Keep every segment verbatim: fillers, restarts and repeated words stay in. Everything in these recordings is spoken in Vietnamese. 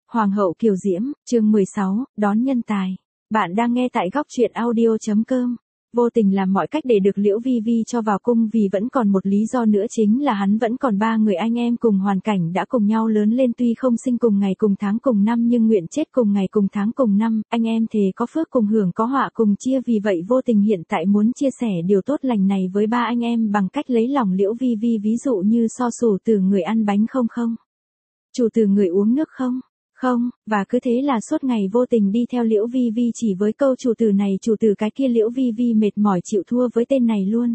Hoàng hậu Kiều Diễm, chương mười sáu, đón nhân tài. Bạn đang nghe tại góc truyện audio chấm com. Vô Tình làm mọi cách để được Liễu Vi Vi cho vào cung vì vẫn còn một lý do nữa, chính là hắn vẫn còn ba người anh em cùng hoàn cảnh đã cùng nhau lớn lên, tuy không sinh cùng ngày cùng tháng cùng năm nhưng nguyện chết cùng ngày cùng tháng cùng năm, anh em thề có phước cùng hưởng có họa cùng chia. Vì vậy Vô Tình hiện tại muốn chia sẻ điều tốt lành này với ba anh em bằng cách lấy lòng Liễu Vi Vi, ví dụ như so sủ từ người ăn bánh không không, chủ từ người uống nước không không, và cứ thế là suốt ngày Vô Tình đi theo Liễu Vi Vi chỉ với câu chủ từ này chủ từ cái kia. Liễu Vi Vi mệt mỏi chịu thua với tên này luôn.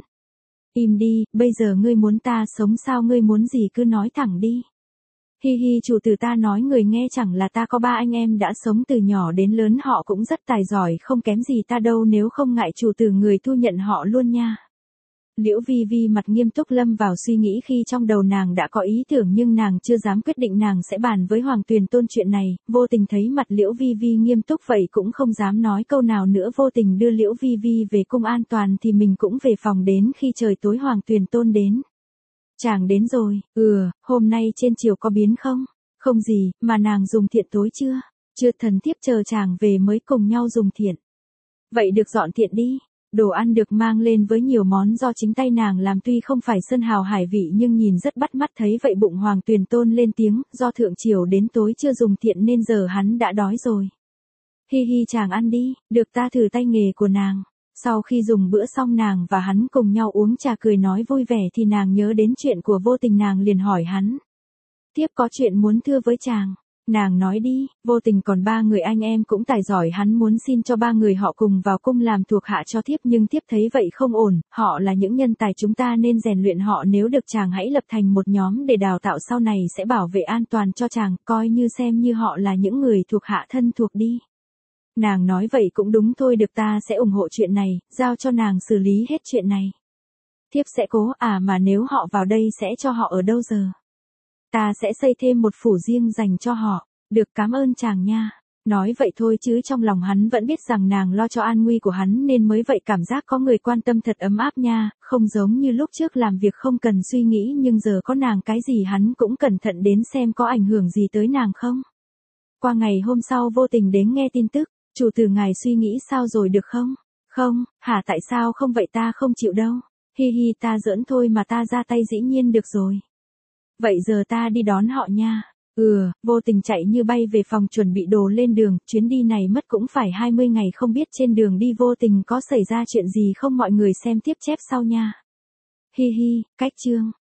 Im đi, bây giờ ngươi muốn ta sống sao, ngươi muốn gì cứ nói thẳng đi. Hi hi, chủ từ ta nói người nghe, chẳng là ta có ba anh em đã sống từ nhỏ đến lớn, họ cũng rất tài giỏi không kém gì ta đâu, nếu không ngại chủ từ người thu nhận họ luôn nha. Liễu Vi Vi mặt nghiêm túc lâm vào suy nghĩ, khi trong đầu nàng đã có ý tưởng nhưng nàng chưa dám quyết định nàng sẽ bàn với Hoàng Tuyền Tôn chuyện này. Vô Tình thấy mặt Liễu Vi Vi nghiêm túc vậy cũng không dám nói câu nào nữa. Vô Tình đưa Liễu Vi Vi về cung an toàn thì mình cũng về phòng. Đến khi trời tối Hoàng Tuyền Tôn đến. Chàng đến rồi, ừ, hôm nay trên chiều có biến không? Không gì, mà nàng dùng thiện tối chưa? Chưa, thần thiếp chờ chàng về mới cùng nhau dùng thiện. Vậy được, dọn thiện đi. Đồ ăn được mang lên với nhiều món do chính tay nàng làm, tuy không phải sơn hào hải vị nhưng nhìn rất bắt mắt. Thấy vậy bụng Hoàng Tuyền Tôn lên tiếng, do thượng triều đến tối chưa dùng thiện nên giờ hắn đã đói rồi. Hi hi, chàng ăn đi, được, ta thử tay nghề của nàng. Sau khi dùng bữa xong, nàng và hắn cùng nhau uống trà cười nói vui vẻ thì nàng nhớ đến chuyện của Vô Tình, nàng liền hỏi hắn. Thiếp có chuyện muốn thưa với chàng. Nàng nói đi. Vô Tình còn ba người anh em cũng tài giỏi, hắn muốn xin cho ba người họ cùng vào cung làm thuộc hạ cho thiếp, nhưng thiếp thấy vậy không ổn, họ là những nhân tài, chúng ta nên rèn luyện họ, nếu được chàng hãy lập thành một nhóm để đào tạo, sau này sẽ bảo vệ an toàn cho chàng, coi như xem như họ là những người thuộc hạ thân thuộc đi. Nàng nói vậy cũng đúng thôi, được, ta sẽ ủng hộ chuyện này, giao cho nàng xử lý hết chuyện này. Thiếp sẽ cố. À mà nếu họ vào đây sẽ cho họ ở đâu giờ? Ta sẽ xây thêm một phủ riêng dành cho họ. Được, cảm ơn chàng nha. Nói vậy thôi chứ trong lòng hắn vẫn biết rằng nàng lo cho an nguy của hắn nên mới vậy, cảm giác có người quan tâm thật ấm áp nha, không giống như lúc trước làm việc không cần suy nghĩ, nhưng giờ có nàng cái gì hắn cũng cẩn thận đến xem có ảnh hưởng gì tới nàng không. Qua ngày hôm sau Vô Tình đến nghe tin tức, chủ từ ngài suy nghĩ sao rồi, được không? Không, hả, tại sao không vậy, ta không chịu đâu. Hi hi, ta giỡn thôi mà, ta ra tay dĩ nhiên được rồi. Vậy giờ ta đi đón họ nha. Ừ, Vô Tình chạy như bay về phòng chuẩn bị đồ lên đường, chuyến đi này mất cũng phải hai mươi ngày, không biết trên đường đi Vô Tình có xảy ra chuyện gì không, mọi người xem tiếp chép sau nha. Hi hi, cách chương.